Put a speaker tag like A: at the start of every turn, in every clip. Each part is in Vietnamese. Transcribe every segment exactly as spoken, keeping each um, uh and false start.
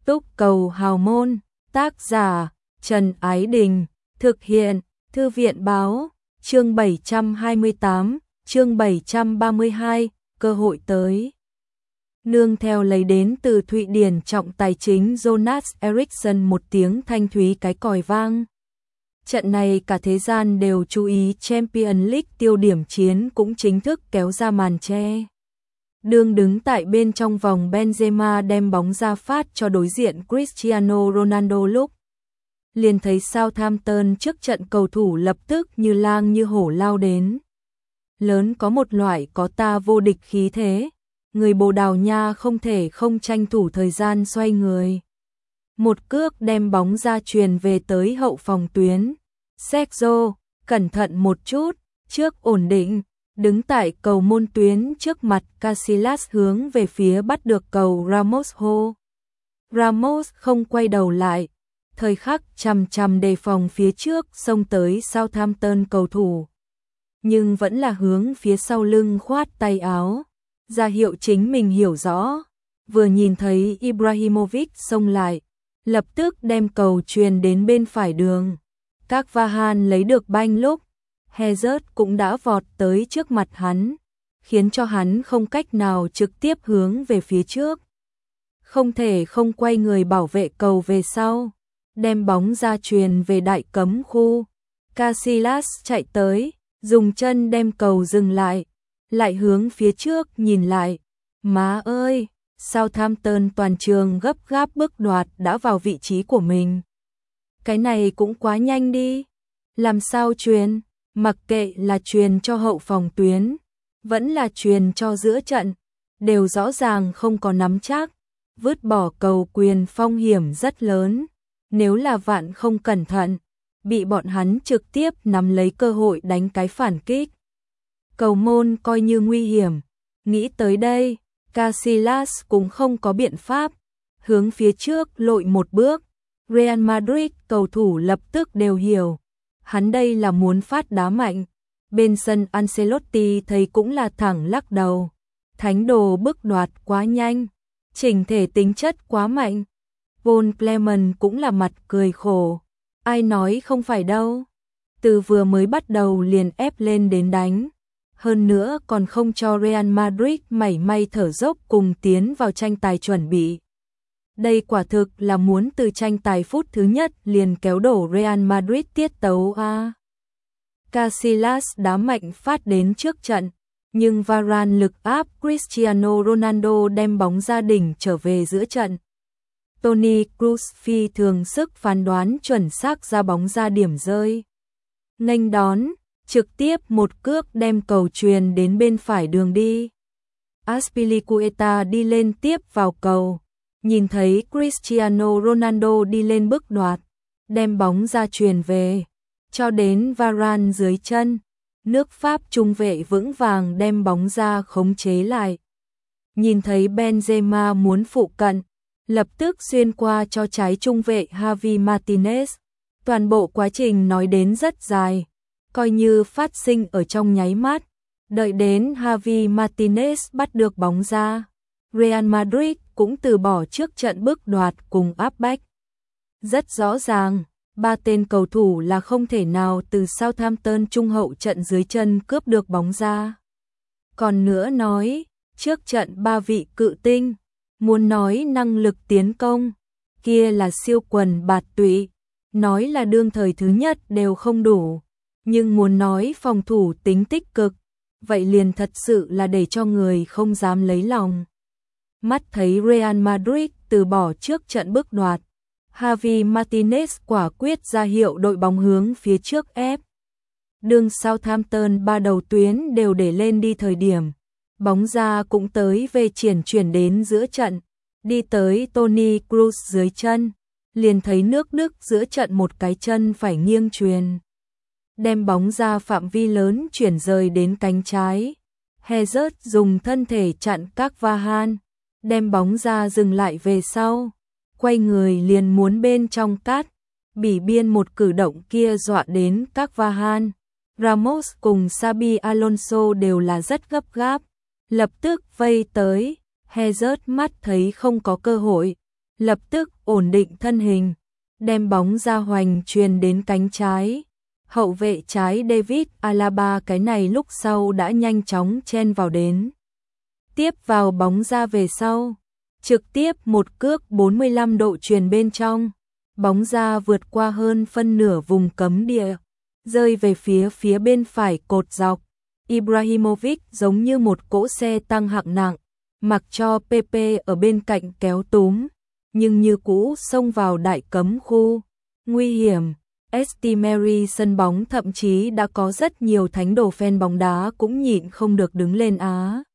A: Túc cầu hào môn, tác giả Trần Ái Đình, thực hiện Thư viện Báo, chương bảy trăm hai mươi tám, chương bảy trăm ba mươi hai, cơ hội tới. Nương theo lấy đến từ Thụy Điển trọng tài chính Jonas Eriksson một tiếng thanh thúy cái còi vang. Trận này cả thế gian đều chú ý, Champions League tiêu điểm chiến cũng chính thức kéo ra màn che. Đương đứng tại bên trong vòng, Benzema đem bóng ra phát cho đối diện Cristiano Ronaldo, lúc liền thấy Southampton trước trận cầu thủ lập tức như lang như hổ lao đến. Lớn có một loại có ta vô địch khí thế, người Bồ Đào Nha không thể không tranh thủ thời gian xoay người. Một cước đem bóng ra truyền về tới hậu phòng tuyến. Sergio, cẩn thận một chút, trước ổn định, đứng tại cầu môn tuyến trước mặt Casillas hướng về phía bắt được cầu Ramos hô. Ramos không quay đầu lại, thời khắc chằm chằm đề phòng phía trước xông tới Southampton cầu thủ. Nhưng vẫn là hướng phía sau lưng khoát tay áo, ra hiệu chính mình hiểu rõ. Vừa nhìn thấy Ibrahimovic xông lại, lập tức đem cầu truyền đến bên phải đường. Các Vahan lấy được banh lúc, Hazard cũng đã vọt tới trước mặt hắn, khiến cho hắn không cách nào trực tiếp hướng về phía trước. Không thể không quay người bảo vệ cầu về sau, đem bóng ra truyền về đại cấm khu. Casillas chạy tới, dùng chân đem cầu dừng lại, lại hướng phía trước nhìn lại. Má ơi, Southampton toàn trường gấp gáp bước đoạt đã vào vị trí của mình. Cái này cũng quá nhanh đi. Làm sao truyền, mặc kệ là truyền cho hậu phòng tuyến, vẫn là truyền cho giữa trận, đều rõ ràng không có nắm chắc. Vứt bỏ cầu quyền phong hiểm rất lớn, nếu là vạn không cẩn thận, bị bọn hắn trực tiếp nắm lấy cơ hội đánh cái phản kích. Cầu môn coi như nguy hiểm. Nghĩ tới đây, Casillas cũng không có biện pháp, hướng phía trước lội một bước. Real Madrid cầu thủ lập tức đều hiểu, hắn đây là muốn phát đá mạnh. Bên sân Ancelotti thấy cũng là thẳng lắc đầu. Thánh đồ bức đoạt quá nhanh, chỉnh thể tính chất quá mạnh. Paul Clement cũng là mặt cười khổ. Ai nói không phải đâu. Từ vừa mới bắt đầu liền ép lên đến đánh. Hơn nữa còn không cho Real Madrid mảy may thở dốc cùng tiến vào tranh tài chuẩn bị. Đây quả thực là muốn từ tranh tài phút thứ nhất liền kéo đổ Real Madrid tiết tấu a. Casillas đá mạnh phát đến trước trận, nhưng Varane lực áp Cristiano Ronaldo đem bóng ra đỉnh trở về giữa trận. Toni Kroos phi thường sức phán đoán chuẩn xác ra bóng ra điểm rơi. Nghênh đón, trực tiếp một cước đem cầu truyền đến bên phải đường đi. Azpilicueta đi lên tiếp vào cầu. Nhìn thấy Cristiano Ronaldo đi lên bước đoạt, đem bóng ra truyền về, cho đến Varane dưới chân. Nước Pháp trung vệ vững vàng đem bóng ra khống chế lại. Nhìn thấy Benzema muốn phụ cận, lập tức xuyên qua cho trái trung vệ Javi Martinez. Toàn bộ quá trình nói đến rất dài, coi như phát sinh ở trong nháy mắt. Đợi đến Javi Martinez bắt được bóng ra, Real Madrid cũng từ bỏ trước trận bước đoạt cùng áp bách. Rất rõ ràng, ba tên cầu thủ là không thể nào từ Southampton trung hậu trận dưới chân cướp được bóng ra. Còn nữa nói, trước trận ba vị cự tinh, muốn nói năng lực tiến công, kia là siêu quần bạt tụy, nói là đương thời thứ nhất đều không đủ, nhưng muốn nói phòng thủ tính tích cực, vậy liền thật sự là để cho người không dám lấy lòng. Mắt thấy Real Madrid từ bỏ trước trận bước đoạt, Javi Martinez quả quyết ra hiệu đội bóng hướng phía trước ép. Đương Southampton ba đầu tuyến đều để lên đi thời điểm, bóng ra cũng tới về triển chuyển đến giữa trận, đi tới Toni Kroos dưới chân, liền thấy nước Đức giữa trận một cái chân phải nghiêng truyền. Đem bóng ra phạm vi lớn chuyển rời đến cánh trái. Hazard dùng thân thể chặn các Vahan, đem bóng ra dừng lại về sau, quay người liền muốn bên trong cắt. Bỉ biên một cử động kia dọa đến các Vahan. Ramos cùng Xabi Alonso đều là rất gấp gáp, lập tức vây tới. Hazard mắt thấy không có cơ hội, lập tức ổn định thân hình, đem bóng ra hoành truyền đến cánh trái. Hậu vệ trái David Alaba cái này lúc sau đã nhanh chóng chen vào đến. Tiếp vào bóng ra về sau, trực tiếp một cước bốn mươi lăm độ truyền bên trong. Bóng ra vượt qua hơn phân nửa vùng cấm địa, rơi về phía phía bên phải cột dọc. Ibrahimovic giống như một cỗ xe tăng hạng nặng, mặc cho Pepe ở bên cạnh kéo túm, nhưng như cũ xông vào đại cấm khu. Nguy hiểm, Estimeri sân bóng thậm chí đã có rất nhiều thánh đồ fan bóng đá cũng nhịn không được đứng lên á.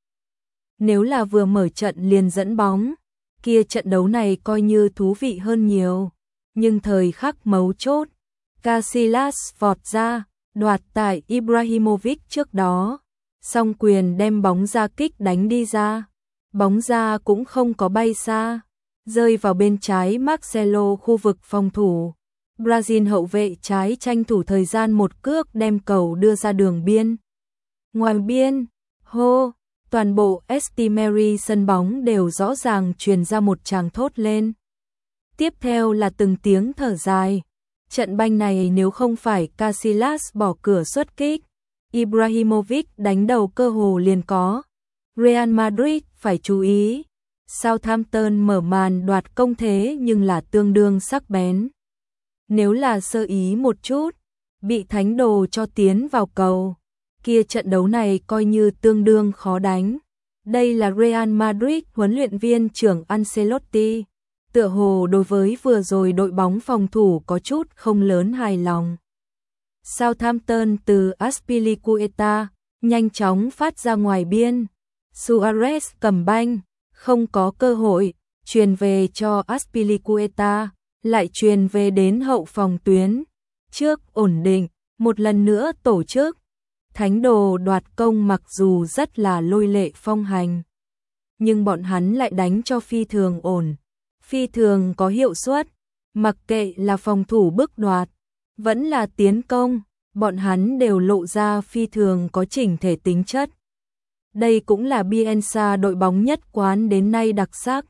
A: Nếu là vừa mở trận liền dẫn bóng, kia trận đấu này coi như thú vị hơn nhiều. Nhưng thời khắc mấu chốt, Casillas vọt ra, đoạt tại Ibrahimovic trước đó, song quyền đem bóng ra kích đánh đi ra. Bóng ra cũng không có bay xa, rơi vào bên trái Marcelo khu vực phòng thủ. Brazil hậu vệ trái tranh thủ thời gian một cước đem cầu đưa ra đường biên. Ngoài biên, hô, toàn bộ Estimeri sân bóng đều rõ ràng truyền ra một tràng thốt lên. Tiếp theo là từng tiếng thở dài. Trận banh này nếu không phải Casillas bỏ cửa xuất kích, Ibrahimovic đánh đầu cơ hồ liền có. Real Madrid phải chú ý. Southampton mở màn đoạt công thế nhưng là tương đương sắc bén. Nếu là sơ ý một chút, bị thánh đồ cho tiến vào cầu, kia trận đấu này coi như tương đương khó đánh. Đây là Real Madrid huấn luyện viên trưởng Ancelotti. Tựa hồ đối với vừa rồi đội bóng phòng thủ có chút không lớn hài lòng. Southampton từ Azpilicueta nhanh chóng phát ra ngoài biên. Suarez cầm banh, không có cơ hội, truyền về cho Azpilicueta, lại truyền về đến hậu phòng tuyến. Trước ổn định, một lần nữa tổ chức. Thánh đồ đoạt công mặc dù rất là lôi lệ phong hành, nhưng bọn hắn lại đánh cho phi thường ổn, phi thường có hiệu suất. Mặc kệ là phòng thủ bức đoạt, vẫn là tiến công, bọn hắn đều lộ ra phi thường có chỉnh thể tính chất. Đây cũng là Bielsa đội bóng nhất quán đến nay đặc sắc.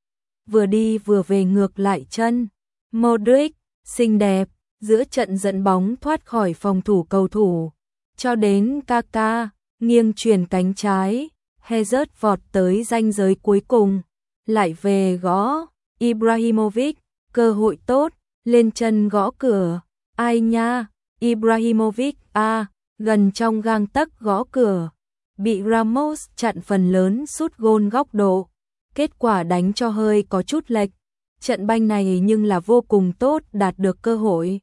A: Vừa đi vừa về ngược lại chân. Modric, xinh đẹp, giữa trận dẫn bóng thoát khỏi phòng thủ cầu thủ. Cho đến Kaka, nghiêng chuyển cánh trái. Hazard vọt tới ranh giới cuối cùng. Lại về gõ. Ibrahimovic, cơ hội tốt, lên chân gõ cửa. Ai nha, Ibrahimovic, a gần trong gang tấc gõ cửa. Bị Ramos chặn phần lớn sút gôn góc độ. Kết quả đánh cho hơi có chút lệch. Trận banh này nhưng là vô cùng tốt, đạt được cơ hội.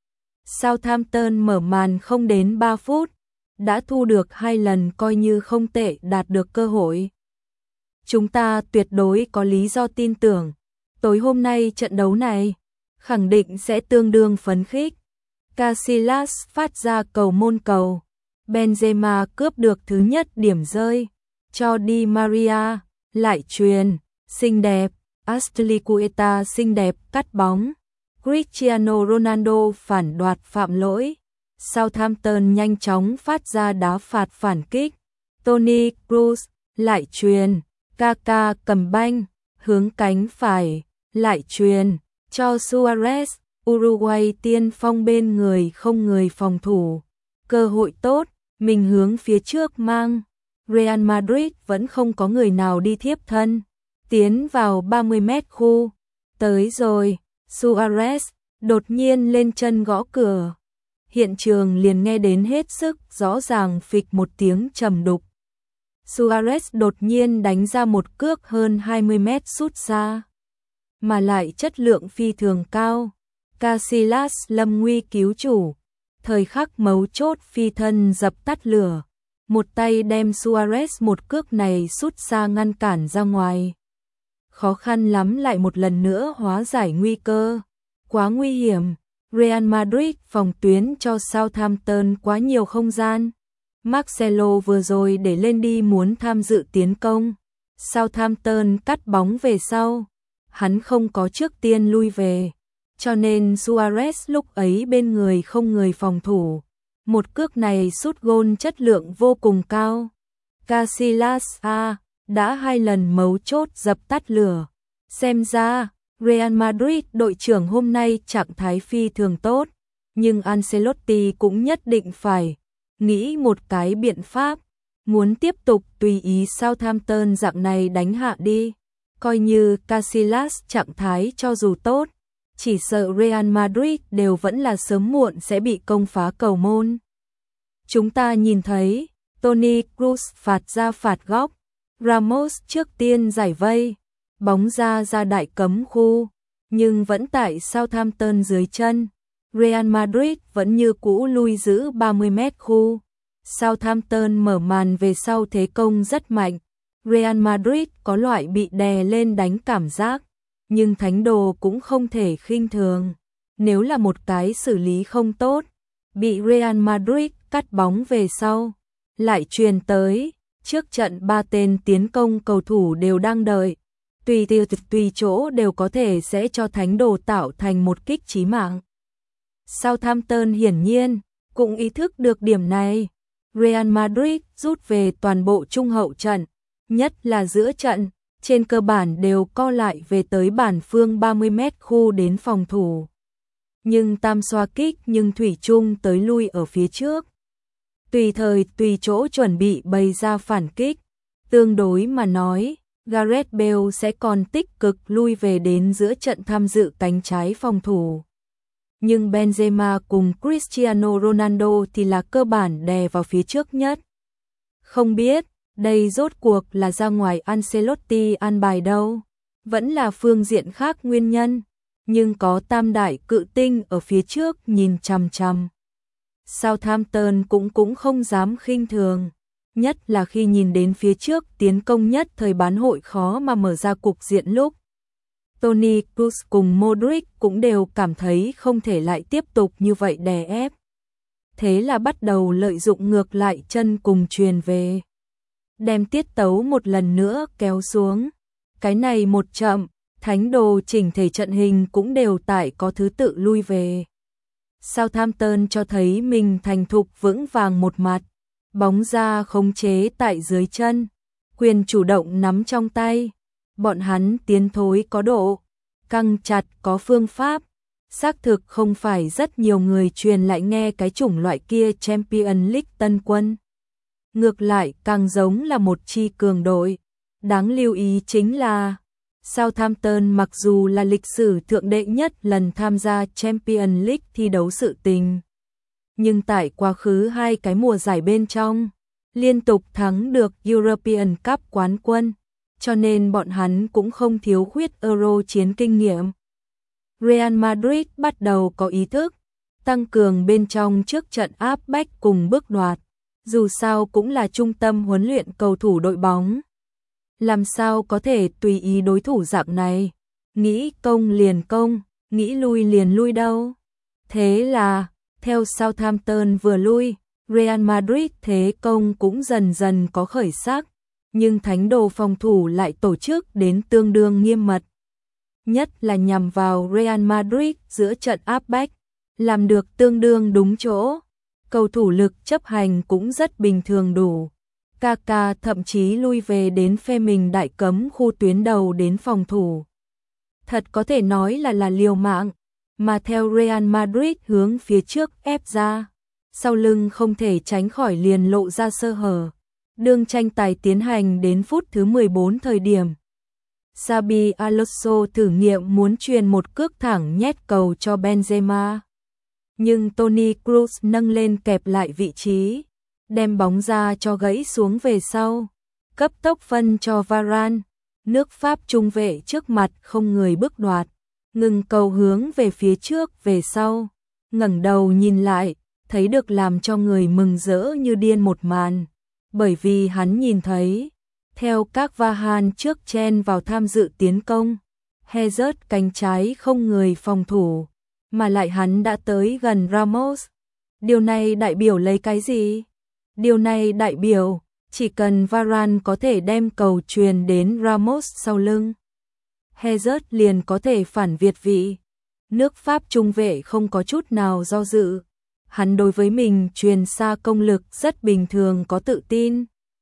A: Southampton mở màn không đến ba phút, đã thu được hai lần coi như không tệ, đạt được cơ hội. Chúng ta tuyệt đối có lý do tin tưởng, tối hôm nay trận đấu này, khẳng định sẽ tương đương phấn khích. Casillas phát ra cầu môn cầu. Benzema cướp được thứ nhất điểm rơi, cho Di Maria, lại truyền, xinh đẹp, Azpilicueta xinh đẹp cắt bóng, Cristiano Ronaldo phản đoạt phạm lỗi, Southampton nhanh chóng phát ra đá phạt phản kích, Toni Kroos, lại truyền, Kaka cầm banh, hướng cánh phải, lại truyền, cho Suarez, Uruguay tiên phong bên người không người phòng thủ, cơ hội tốt. Mình hướng phía trước mang, Real Madrid vẫn không có người nào đi thiếp thân, tiến vào ba mươi mét khu, tới rồi, Suarez đột nhiên lên chân gõ cửa, hiện trường liền nghe đến hết sức rõ ràng phịch một tiếng trầm đục. Suarez đột nhiên đánh ra một cước hơn hai mươi mét sút xa, mà lại chất lượng phi thường cao. Casillas lâm nguy cứu chủ. Thời khắc mấu chốt phi thân dập tắt lửa, một tay đem Suarez một cước này sút xa ngăn cản ra ngoài. Khó khăn lắm lại một lần nữa hóa giải nguy cơ, quá nguy hiểm. Real Madrid phòng tuyến cho Southampton quá nhiều không gian. Marcelo vừa rồi để lên đi muốn tham dự tiến công. Southampton cắt bóng về sau, hắn không có trước tiên lui về. Cho nên Suarez lúc ấy bên người không người phòng thủ. Một cước này sút gôn chất lượng vô cùng cao. Casillas a đã hai lần mấu chốt dập tắt lửa. Xem ra, Real Madrid đội trưởng hôm nay trạng thái phi thường tốt, nhưng Ancelotti cũng nhất định phải nghĩ một cái biện pháp, muốn tiếp tục tùy ý Southampton dạng này đánh hạ đi, coi như Casillas trạng thái cho dù tốt, chỉ sợ Real Madrid đều vẫn là sớm muộn sẽ bị công phá cầu môn. Chúng ta nhìn thấy, Toni Kroos phạt ra phạt góc, Ramos trước tiên giải vây, bóng ra ra đại cấm khu, nhưng vẫn tại Southampton dưới chân. Real Madrid vẫn như cũ lui giữ ba mươi mét khu. Southampton mở màn về sau thế công rất mạnh. Real Madrid có loại bị đè lên đánh cảm giác, nhưng thánh đồ cũng không thể khinh thường. Nếu là một cái xử lý không tốt, bị Real Madrid cắt bóng về sau, lại truyền tới, trước trận ba tên tiến công cầu thủ đều đang đợi. Tùy tiêu tùy chỗ đều có thể sẽ cho thánh đồ tạo thành một kích chí mạng. Southampton hiển nhiên cũng ý thức được điểm này. Real Madrid rút về toàn bộ trung hậu trận, nhất là giữa trận, trên cơ bản đều co lại về tới bản phương ba mươi mét khu đến phòng thủ. Nhưng tam xoa kích nhưng thủy chung tới lui ở phía trước. Tùy thời tùy chỗ chuẩn bị bày ra phản kích. Tương đối mà nói, Gareth Bale sẽ còn tích cực lui về đến giữa trận tham dự cánh trái phòng thủ. Nhưng Benzema cùng Cristiano Ronaldo thì là cơ bản đè vào phía trước nhất. Không biết, đây rốt cuộc là ra ngoài Ancelotti an bài đâu, vẫn là phương diện khác nguyên nhân, nhưng có tam đại cự tinh ở phía trước nhìn chằm chằm. Southampton cũng cũng không dám khinh thường, nhất là khi nhìn đến phía trước tiến công nhất thời bán hội khó mà mở ra cục diện lúc. Toni Kroos cùng Modric cũng đều cảm thấy không thể lại tiếp tục như vậy đè ép. Thế là bắt đầu lợi dụng ngược lại chân cùng truyền về. Đem tiết tấu một lần nữa kéo xuống. Cái này một chậm, thánh đồ chỉnh thể trận hình cũng đều tại có thứ tự lui về. Southampton cho thấy mình thành thục vững vàng một mặt. Bóng ra khống chế tại dưới chân. Quyền chủ động nắm trong tay. Bọn hắn tiến thối có độ, căng chặt có phương pháp, xác thực không phải rất nhiều người truyền lại nghe cái chủng loại kia Champions League tân quân. Ngược lại càng giống là một chi cường đội. Đáng lưu ý chính là, Southampton mặc dù là lịch sử thượng đệ nhất lần tham gia Champions League thi đấu sự tình, nhưng tại quá khứ hai cái mùa giải bên trong, liên tục thắng được European Cup quán quân. Cho nên bọn hắn cũng không thiếu khuyết Euro chiến kinh nghiệm. Real Madrid bắt đầu có ý thức, tăng cường bên trong trước trận áp bách cùng bước đoạt, dù sao cũng là trung tâm huấn luyện cầu thủ đội bóng. Làm sao có thể tùy ý đối thủ dạng này, nghĩ công liền công, nghĩ lui liền lui đâu. Thế là, theo Southampton vừa lui, Real Madrid thế công cũng dần dần có khởi sắc. Nhưng thánh đồ phòng thủ lại tổ chức đến tương đương nghiêm mật. Nhất là nhằm vào Real Madrid giữa trận áp bách, làm được tương đương đúng chỗ. Cầu thủ lực chấp hành cũng rất bình thường đủ. Kaka thậm chí lui về đến phe mình đại cấm khu tuyến đầu đến phòng thủ. Thật có thể nói là là liều mạng, mà theo Real Madrid hướng phía trước ép ra. Sau lưng không thể tránh khỏi liền lộ ra sơ hở. Đương tranh tài tiến hành đến phút thứ mười bốn thời điểm. Xabi Alonso thử nghiệm muốn truyền một cước thẳng nhét cầu cho Benzema. Nhưng Toni Kroos nâng lên kẹp lại vị trí, đem bóng ra cho gãy xuống về sau. Cấp tốc phân cho Varane, nước Pháp trung vệ trước mặt không người bước đoạt. Ngừng cầu hướng về phía trước về sau. Ngẩng đầu nhìn lại, thấy được làm cho người mừng rỡ như điên một màn. Bởi vì hắn nhìn thấy, theo các Vahan trước chen vào tham dự tiến công, Hazard cánh trái không người phòng thủ, mà lại hắn đã tới gần Ramos. Điều này đại biểu lấy cái gì? Điều này đại biểu, chỉ cần Varane có thể đem cầu truyền đến Ramos sau lưng, Hazard liền có thể phản việt vị. Nước Pháp trung vệ không có chút nào do dự. Hắn đối với mình truyền xa công lực rất bình thường có tự tin.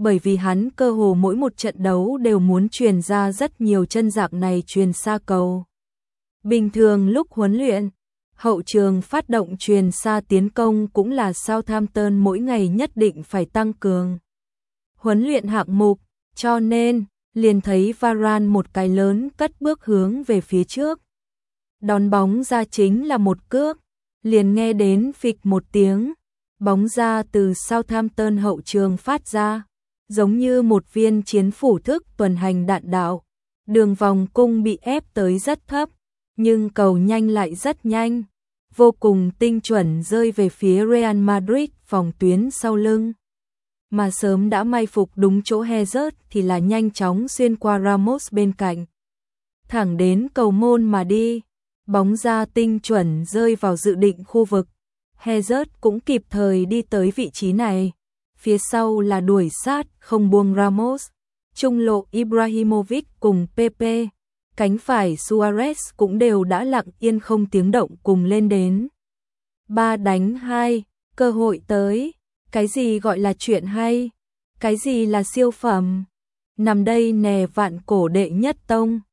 A: bởi vì hắn cơ hồ mỗi một trận đấu đều muốn truyền ra rất nhiều chân dạng này truyền xa cầu. Bình thường lúc huấn luyện, hậu trường phát động truyền xa tiến công cũng là Southampton mỗi ngày nhất định phải tăng cường. Huấn luyện hạng mục, cho nên, liền thấy Varane một cái lớn cất bước hướng về phía trước. Đón bóng ra chính là một cước, liền nghe đến phịch một tiếng, bóng ra từ Southampton hậu trường phát ra, giống như một viên chiến phủ thức tuần hành đạn đạo. Đường vòng cung bị ép tới rất thấp, nhưng cầu nhanh lại rất nhanh, vô cùng tinh chuẩn rơi về phía Real Madrid phòng tuyến sau lưng. Mà sớm đã may phục đúng chỗ Hazard thì là nhanh chóng xuyên qua Ramos bên cạnh. Thẳng đến cầu môn mà đi, bóng ra tinh chuẩn rơi vào dự định khu vực. Hazard cũng kịp thời đi tới vị trí này. Phía sau là đuổi sát không buông Ramos. Trung lộ Ibrahimovic cùng Pepe, cánh phải Suarez cũng đều đã lặng yên không tiếng động cùng lên đến. Ba đánh hai, cơ hội tới. Cái gì gọi là chuyện hay? Cái gì là siêu phẩm? Nằm đây nè vạn cổ đệ nhất tông.